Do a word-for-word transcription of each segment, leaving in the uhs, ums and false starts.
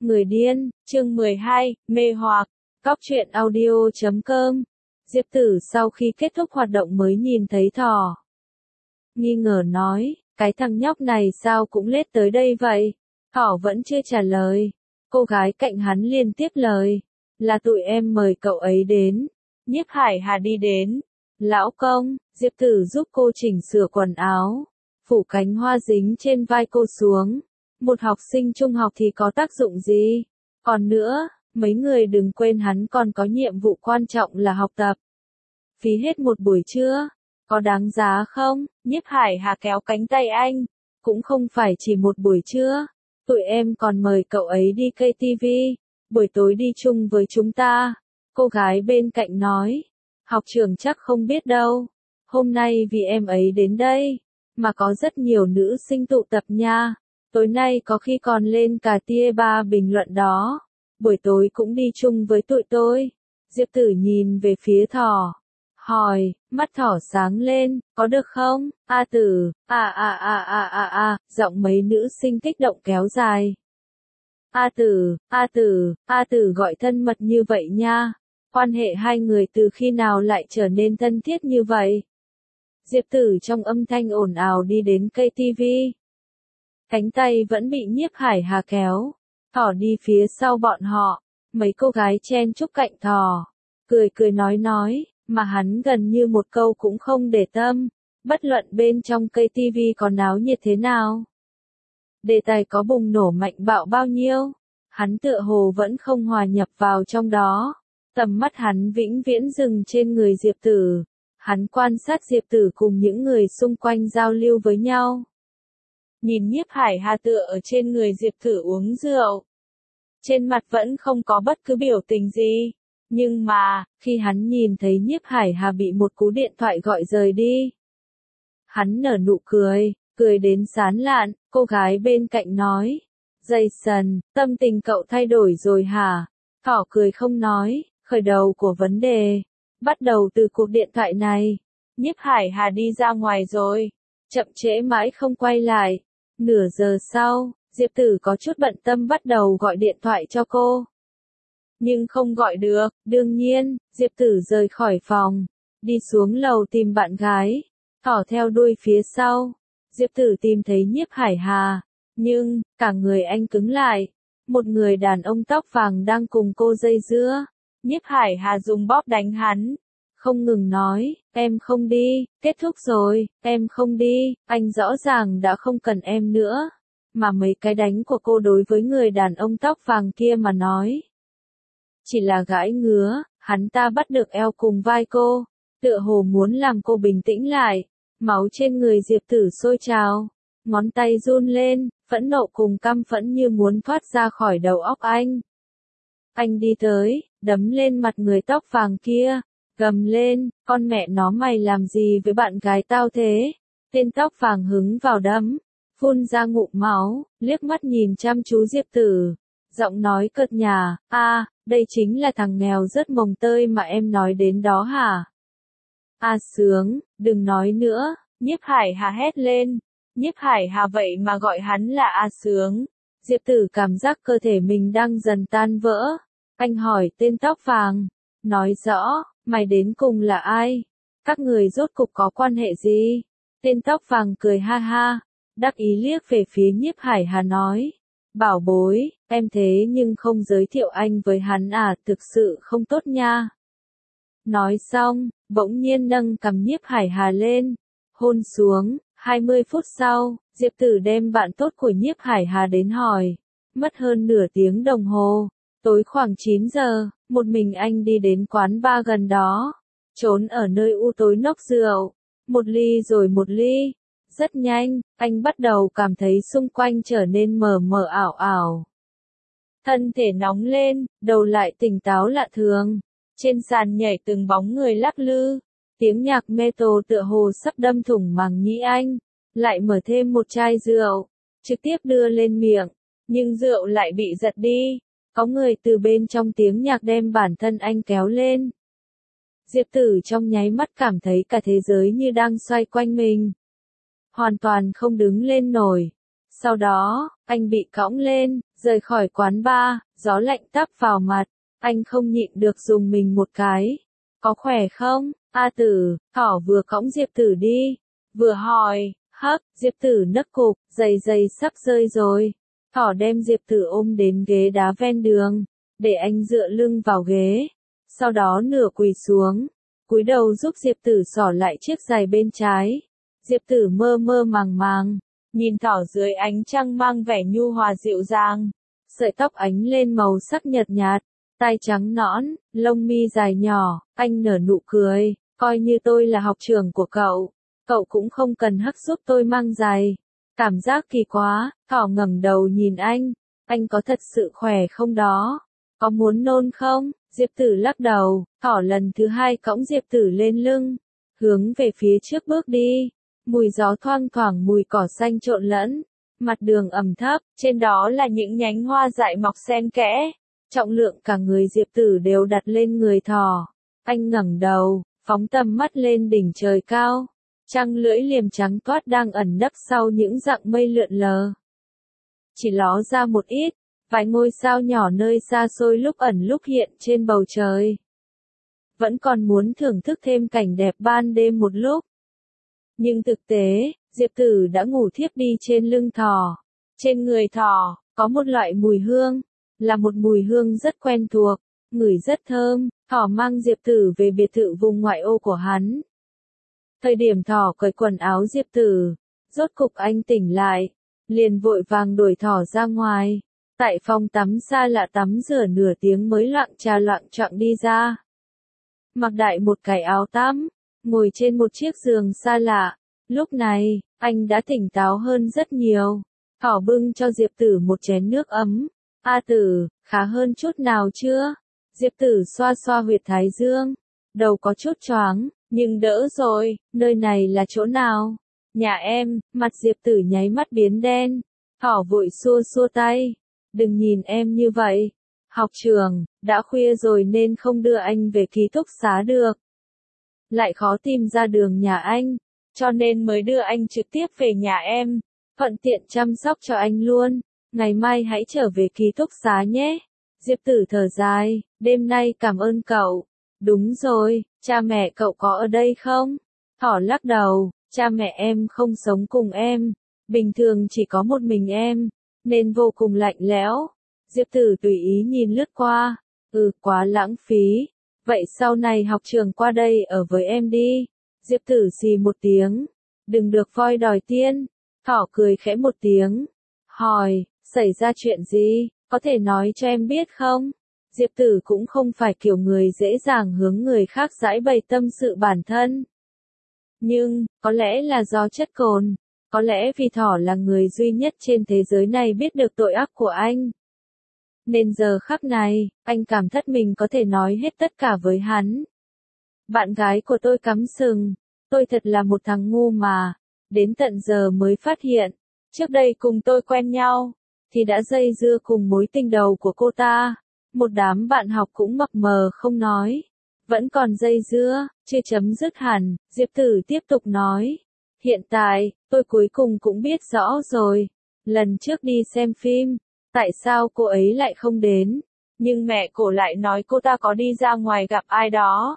Người điên, chương mười hai, mê hoặc, cóc truyện audio chấm com. Diệp Tử sau khi kết thúc hoạt động mới nhìn thấy thỏ. Nghi ngờ nói, cái thằng nhóc này sao cũng lết tới đây vậy? Thỏ vẫn chưa trả lời. Cô gái cạnh hắn liền tiếp lời. Là tụi em mời cậu ấy đến. Nhiếp Hải Hà đi đến. Lão công, Diệp Tử giúp cô chỉnh sửa quần áo. Phủ cánh hoa dính trên vai cô xuống. Một học sinh trung học thì có tác dụng gì? Còn nữa, mấy người đừng quên hắn còn có nhiệm vụ quan trọng là học tập. Phí hết một buổi trưa, có đáng giá không? Nhiếp Hải Hà kéo cánh tay anh. Cũng không phải chỉ một buổi trưa. Tụi em còn mời cậu ấy đi ca tê vê. Buổi tối đi chung với chúng ta. Cô gái bên cạnh nói. Học trưởng chắc không biết đâu. Hôm nay vì em ấy đến đây. Mà có rất nhiều nữ sinh tụ tập nha. Tối nay có khi còn lên cả tia ba bình luận đó. Buổi tối cũng đi chung với tụi tôi. Diệp Tử nhìn về phía thỏ. Hỏi, mắt thỏ sáng lên, có được không? A Tử, à à à à à à, giọng mấy nữ sinh kích động kéo dài. A Tử, A Tử, A Tử gọi thân mật như vậy nha. Quan hệ hai người từ khi nào lại trở nên thân thiết như vậy? Diệp Tử trong âm thanh ồn ào đi đến ca tê vê. Cánh tay vẫn bị Nhiếp Hải Hà kéo. Thỏ đi phía sau bọn họ. Mấy cô gái chen chúc cạnh thỏ. Cười cười nói nói, mà hắn gần như một câu cũng không để tâm. Bất luận bên trong ca tê vê có náo nhiệt thế nào. Đề tài có bùng nổ mạnh bạo bao nhiêu. Hắn tựa hồ vẫn không hòa nhập vào trong đó. Tầm mắt hắn vĩnh viễn dừng trên người Diệp Tử. Hắn quan sát Diệp Tử cùng những người xung quanh giao lưu với nhau. Nhìn Nhiếp Hải Hà tựa ở trên người Diệp Tử uống rượu. Trên mặt vẫn không có bất cứ biểu tình gì. Nhưng mà, khi hắn nhìn thấy Nhiếp Hải Hà bị một cú điện thoại gọi rời đi. Hắn nở nụ cười, cười đến sán lạn, cô gái bên cạnh nói. Jason, tâm tình cậu thay đổi rồi hả? Thỏ cười không nói, khởi đầu của vấn đề. Bắt đầu từ cuộc điện thoại này. Nhiếp Hải Hà đi ra ngoài rồi. Chậm trễ mãi không quay lại. Nửa giờ sau, Diệp Tử có chút bận tâm bắt đầu gọi điện thoại cho cô. Nhưng không gọi được, đương nhiên, Diệp Tử rời khỏi phòng. Đi xuống lầu tìm bạn gái. Thỏ theo đuôi phía sau. Diệp Tử tìm thấy Nhiếp Hải Hà. Nhưng, cả người anh cứng lại. Một người đàn ông tóc vàng đang cùng cô dây dưa. Nhiếp Hải Hà dùng bóp đánh hắn. Không ngừng nói, em không đi, kết thúc rồi, em không đi, anh rõ ràng đã không cần em nữa. Mà mấy cái đánh của cô đối với người đàn ông tóc vàng kia mà nói. Chỉ là gãi ngứa, hắn ta bắt được eo cùng vai cô, tựa hồ muốn làm cô bình tĩnh lại. Máu trên người Diệp Tử sôi trào, ngón tay run lên, phẫn nộ cùng căm phẫn như muốn thoát ra khỏi đầu óc anh. Anh đi tới, đấm lên mặt người tóc vàng kia. Gầm lên, con mẹ nó mày làm gì với bạn gái tao thế? Tên tóc vàng hứng vào đấm, phun ra ngụm máu, liếc mắt nhìn chăm chú Diệp Tử. Giọng nói cợt nhả, a, đây chính là thằng nghèo rất mồng tơi mà em nói đến đó hả? A sướng, đừng nói nữa, Nhiếp Hải Hà hét lên. Nhiếp Hải Hà vậy mà gọi hắn là A sướng. Diệp Tử cảm giác cơ thể mình đang dần tan vỡ. Anh hỏi tên tóc vàng, nói rõ. Mày đến cùng là ai? Các người rốt cục có quan hệ gì? Tên tóc vàng cười ha ha, đắc ý liếc về phía Nhiếp Hải Hà nói. Bảo bối, em thế nhưng không giới thiệu anh với hắn à, thực sự không tốt nha. Nói xong, bỗng nhiên nâng cằm Nhiếp Hải Hà lên, hôn xuống. hai mươi phút sau, Diệp Tử đem bạn tốt của Nhiếp Hải Hà đến hỏi. Mất hơn nửa tiếng đồng hồ. Tối khoảng chín giờ, một mình anh đi đến quán bar gần đó. Trốn ở nơi u tối nốc rượu. Một ly rồi một ly. Rất nhanh, anh bắt đầu cảm thấy xung quanh trở nên mờ mờ ảo ảo. Thân thể nóng lên, đầu lại tỉnh táo lạ thường. Trên sàn nhảy từng bóng người lắc lư. Tiếng nhạc metal tựa hồ sắp đâm thủng màng nhĩ anh. Lại mở thêm một chai rượu. Trực tiếp đưa lên miệng. Nhưng rượu lại bị giật đi. Có người từ bên trong tiếng nhạc đem bản thân anh kéo lên. Diệp Tử trong nháy mắt cảm thấy cả thế giới như đang xoay quanh mình. Hoàn toàn không đứng lên nổi. Sau đó, anh bị cõng lên, rời khỏi quán bar, gió lạnh tắp vào mặt, anh không nhịn được dùng mình một cái. Có khỏe không, A Tử? Thỏ vừa cõng Diệp Tử đi, vừa hỏi. Hắc, Diệp Tử nấc cục, giày giày sắp rơi rồi. Thỏ đem Diệp Tử ôm đến ghế đá ven đường, để anh dựa lưng vào ghế. Sau đó nửa quỳ xuống, cúi đầu giúp Diệp Tử xỏ lại chiếc giày bên trái. Diệp Tử mơ mơ màng màng, nhìn thỏ dưới ánh trăng mang vẻ nhu hòa dịu dàng. Sợi tóc ánh lên màu sắc nhợt nhạt, tai trắng nõn, lông mi dài nhỏ, anh nở nụ cười, coi như tôi là học trưởng của cậu. Cậu cũng không cần Hắc giúp tôi mang giày. Cảm giác kỳ quá, thỏ ngẩng đầu nhìn anh. Anh có thật sự khỏe không đó? Có muốn nôn không? Diệp Tử lắc đầu, thỏ lần thứ hai cõng Diệp Tử lên lưng, hướng về phía trước bước đi. Mùi gió thoang thoảng mùi cỏ xanh trộn lẫn. Mặt đường ẩm thấp, trên đó là những nhánh hoa dại mọc xen kẽ. Trọng lượng cả người Diệp Tử đều đặt lên người thỏ. Anh ngẩng đầu, phóng tầm mắt lên đỉnh trời cao. Trăng lưỡi liềm trắng toát đang ẩn nấp sau những dặng mây lượn lờ. Chỉ ló ra một ít, vài ngôi sao nhỏ nơi xa xôi lúc ẩn lúc hiện trên bầu trời. Vẫn còn muốn thưởng thức thêm cảnh đẹp ban đêm một lúc. Nhưng thực tế, Diệp Tử đã ngủ thiếp đi trên lưng thỏ. Trên người thỏ, có một loại mùi hương, là một mùi hương rất quen thuộc, ngửi rất thơm. Thỏ mang Diệp Tử về biệt thự vùng ngoại ô của hắn. Thời điểm thỏ cởi quần áo Diệp Tử, rốt cục anh tỉnh lại, liền vội vàng đuổi thỏ ra ngoài. Tại phòng tắm xa lạ tắm rửa nửa tiếng mới loạng trà loạng choạng đi ra. Mặc đại một cái áo tắm, ngồi trên một chiếc giường xa lạ. Lúc này, anh đã tỉnh táo hơn rất nhiều. Thỏ bưng cho Diệp Tử một chén nước ấm. A Tử, khá hơn chút nào chưa? Diệp Tử xoa xoa huyệt thái dương. Đầu có chút choáng, nhưng đỡ rồi. Nơi này là chỗ nào? Nhà em. Mặt Diệp Tử nháy mắt biến đen. Thỏ vội xua xua tay. Đừng nhìn em như vậy. Học trường, đã khuya rồi nên không đưa anh về ký túc xá được. Lại khó tìm ra đường nhà anh, cho nên mới đưa anh trực tiếp về nhà em. Thuận tiện chăm sóc cho anh luôn. Ngày mai hãy trở về ký túc xá nhé. Diệp Tử thở dài, đêm nay cảm ơn cậu. Đúng rồi, cha mẹ cậu có ở đây không? Thỏ lắc đầu, cha mẹ em không sống cùng em. Bình thường chỉ có một mình em, nên vô cùng lạnh lẽo. Diệp Tử tùy ý nhìn lướt qua. Ừ, quá lãng phí. Vậy sau này học trường qua đây ở với em đi. Diệp Tử xì một tiếng. Đừng được voi đòi tiên. Thỏ cười khẽ một tiếng. Hỏi, xảy ra chuyện gì, có thể nói cho em biết không? Diệp Tử cũng không phải kiểu người dễ dàng hướng người khác giải bày tâm sự bản thân. Nhưng, có lẽ là do chất cồn. Có lẽ vì thỏ là người duy nhất trên thế giới này biết được tội ác của anh. Nên giờ khắc này, anh cảm thất mình có thể nói hết tất cả với hắn. Bạn gái của tôi cắm sừng. Tôi thật là một thằng ngu mà. Đến tận giờ mới phát hiện. Trước đây cùng tôi quen nhau, thì đã dây dưa cùng mối tình đầu của cô ta. Một đám bạn học cũng mập mờ không nói. Vẫn còn dây dưa, chưa chấm dứt hẳn. Diệp Tử tiếp tục nói. Hiện tại, tôi cuối cùng cũng biết rõ rồi. Lần trước đi xem phim, tại sao cô ấy lại không đến? Nhưng mẹ cô lại nói cô ta có đi ra ngoài gặp ai đó.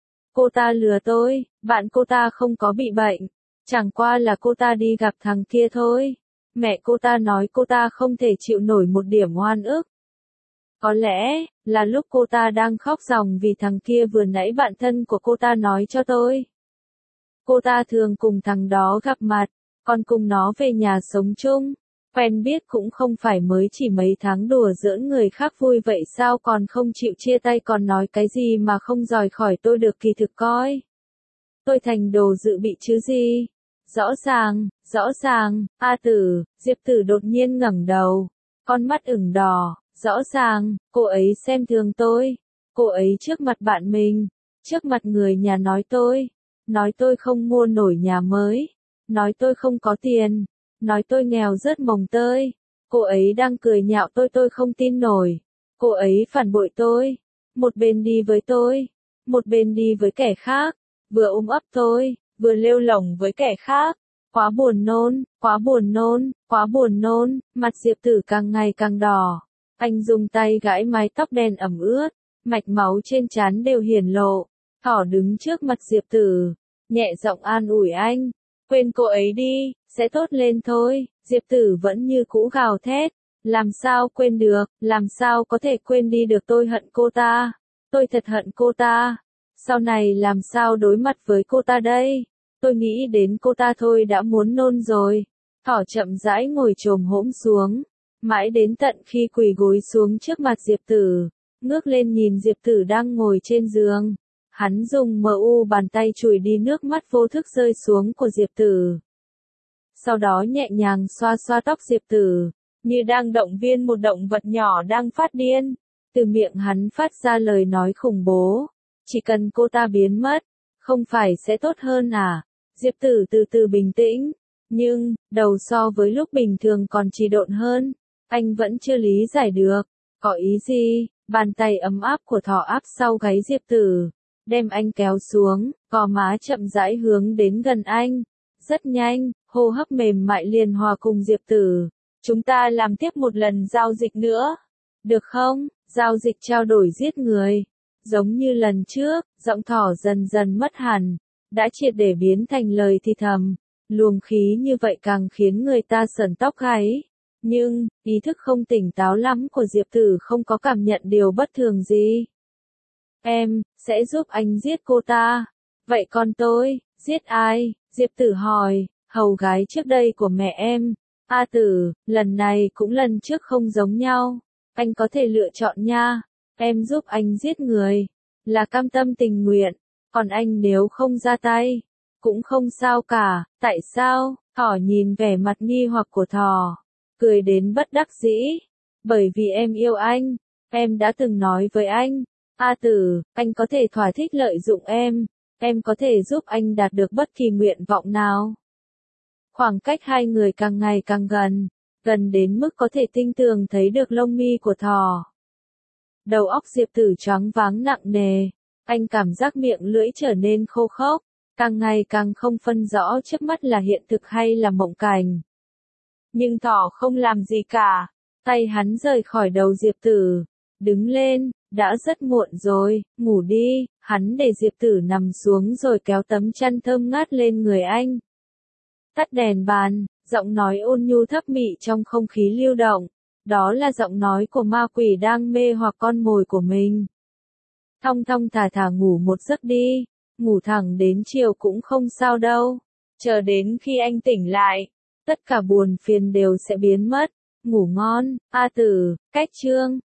Cô ta lừa tôi, bạn cô ta không có bị bệnh. Chẳng qua là cô ta đi gặp thằng kia thôi. Mẹ cô ta nói cô ta không thể chịu nổi một điểm oan ức. Có lẽ, là lúc cô ta đang khóc ròng vì thằng kia vừa nãy bạn thân của cô ta nói cho tôi. Cô ta thường cùng thằng đó gặp mặt, còn cùng nó về nhà sống chung. Quen biết cũng không phải mới chỉ mấy tháng đùa giỡn người khác vui vậy sao còn không chịu chia tay còn nói cái gì mà không rời khỏi tôi được kỳ thực coi. Tôi thành đồ dự bị chứ gì. Rõ ràng, rõ ràng, A Tử, Diệp Tử đột nhiên ngẩng đầu, con mắt ửng đỏ, rõ ràng, cô ấy xem thường tôi, cô ấy trước mặt bạn mình, trước mặt người nhà nói tôi, nói tôi không mua nổi nhà mới, nói tôi không có tiền, nói tôi nghèo rớt mồng tơi, cô ấy đang cười nhạo tôi tôi không tin nổi, cô ấy phản bội tôi, một bên đi với tôi, một bên đi với kẻ khác, vừa ôm ấp tôi, vừa lêu lổng với kẻ khác, quá buồn nôn, quá buồn nôn, quá buồn nôn, mặt Diệp Tử càng ngày càng đỏ. Anh dùng tay gãi mái tóc đen ẩm ướt, mạch máu trên trán đều hiển lộ. Thỏ đứng trước mặt Diệp Tử, nhẹ giọng an ủi anh, quên cô ấy đi, sẽ tốt lên thôi. Diệp Tử vẫn như cũ gào thét, làm sao quên được, làm sao có thể quên đi được, tôi hận cô ta, tôi thật hận cô ta, sau này làm sao đối mặt với cô ta đây, tôi nghĩ đến cô ta thôi đã muốn nôn rồi. Thỏ chậm rãi ngồi chồm hổm xuống, mãi đến tận khi quỳ gối xuống trước mặt Diệp Tử, ngước lên nhìn Diệp Tử đang ngồi trên giường. Hắn dùng mờ u bàn tay chùi đi nước mắt vô thức rơi xuống của Diệp Tử. Sau đó nhẹ nhàng xoa xoa tóc Diệp Tử, như đang động viên một động vật nhỏ đang phát điên. Từ miệng hắn phát ra lời nói khủng bố. Chỉ cần cô ta biến mất, không phải sẽ tốt hơn à? Diệp Tử từ từ bình tĩnh. Nhưng, đầu so với lúc bình thường còn trì độn hơn. Anh vẫn chưa lý giải được. Có ý gì? Bàn tay ấm áp của thỏ áp sau gáy Diệp Tử, đem anh kéo xuống, gò má chậm rãi hướng đến gần anh. Rất nhanh, hô hấp mềm mại liền hòa cùng Diệp Tử. Chúng ta làm tiếp một lần giao dịch nữa. Được không? Giao dịch trao đổi giết người. Giống như lần trước, giọng thỏ dần dần mất hẳn, đã triệt để biến thành lời thì thầm. Luồng khí như vậy càng khiến người ta sởn tóc gáy. Nhưng, ý thức không tỉnh táo lắm của Diệp Tử không có cảm nhận điều bất thường gì. Em, sẽ giúp anh giết cô ta. Vậy còn tôi, giết ai? Diệp Tử hỏi, hầu gái trước đây của mẹ em. A Tử, lần này cũng lần trước không giống nhau. Anh có thể lựa chọn nha. Em giúp anh giết người, là cam tâm tình nguyện. Còn anh nếu không ra tay, cũng không sao cả. Tại sao? Thỏ nhìn vẻ mặt nghi hoặc của thỏ, cười đến bất đắc dĩ. Bởi vì em yêu anh. Em đã từng nói với anh. A Tử, anh có thể thỏa thích lợi dụng em. Em có thể giúp anh đạt được bất kỳ nguyện vọng nào. Khoảng cách hai người càng ngày càng gần, gần đến mức có thể tinh tường thấy được lông mi của thỏ. Đầu óc Diệp Tử choáng váng nặng nề, anh cảm giác miệng lưỡi trở nên khô khốc, càng ngày càng không phân rõ trước mắt là hiện thực hay là mộng cảnh. Nhưng thỏ không làm gì cả, tay hắn rời khỏi đầu Diệp Tử, đứng lên, đã rất muộn rồi, ngủ đi. Hắn để Diệp Tử nằm xuống rồi kéo tấm chăn thơm ngát lên người anh. Tắt đèn bàn, giọng nói ôn nhu thấp mị trong không khí lưu động. Đó là giọng nói của ma quỷ đang mê hoặc con mồi của mình. Thong thong thả thả ngủ một giấc đi, ngủ thẳng đến chiều cũng không sao đâu. Chờ đến khi anh tỉnh lại, tất cả buồn phiền đều sẽ biến mất. Ngủ ngon, A Tử. Cách chương